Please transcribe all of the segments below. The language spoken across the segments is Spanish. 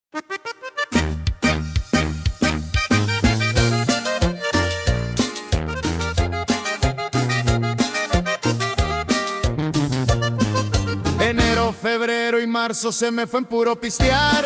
Enero, febrero y marzo se me fue en puro pistear,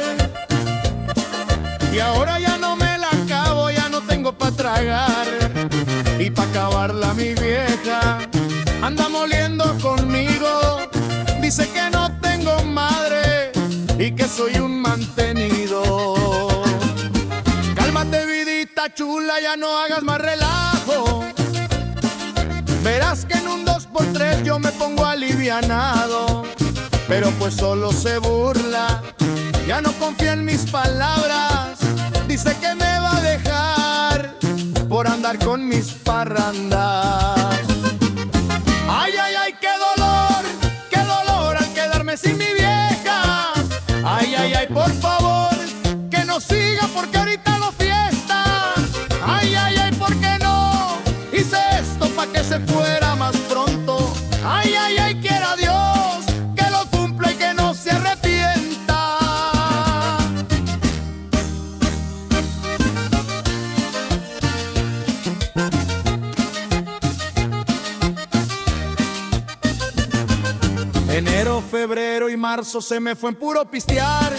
y ahora ya no me la acabo, ya no tengo pa' tragar. Y pa' acabarla mi vieja anda moliendo conmigo, dice que no tengo madre y que soy un mantenido. Cálmate, vidita chula, ya no hagas más relajo, verás que en un 2x3 yo me pongo alivianado. Pero pues solo se burla, ya no confía en mis palabras, dice que me va a dejar por andar con mis parrandas. Ay, ay, ay, qué dolor al quedarme sin mi vieja. Ay, ay, ay, por favor, que no siga porque ahorita no fiesta. Ay, ay, ay, ¿por qué no hice esto pa' que se fuera más pronto? Ay, ay, ay, quiera Dios que lo cumpla y que no se arrepienta. Enero, febrero y marzo se me fue en puro pistear,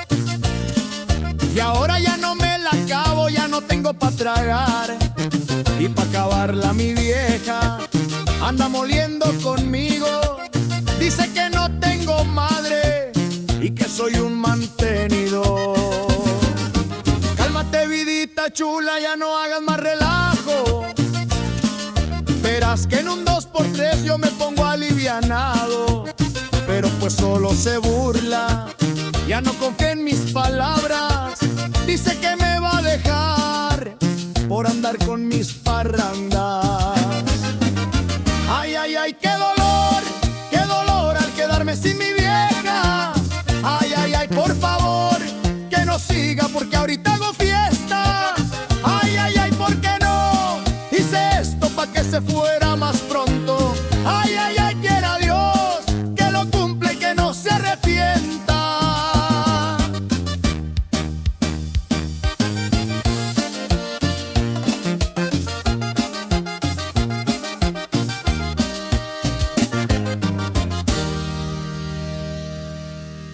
y ahora ya no me la acabo, ya no tengo pa' tragar. Y pa' acabarla mi vieja anda moliendo conmigo, dice que no tengo madre y que soy un mantenido. Cálmate, vidita chula, ya no hagas más relajo, verás que en un 2x3 yo me pongo alivianado. Pero pues solo se burla, ya no confía en mis palabras, dice que me va a dejar por andar con mis parrandas. Ay, ay, ay, qué dolor al quedarme sin mi vieja. Ay, ay, ay, por favor, que no siga porque ahorita hago fiesta. Ay, ay, ay, ¿por qué no hice esto pa' que se fuera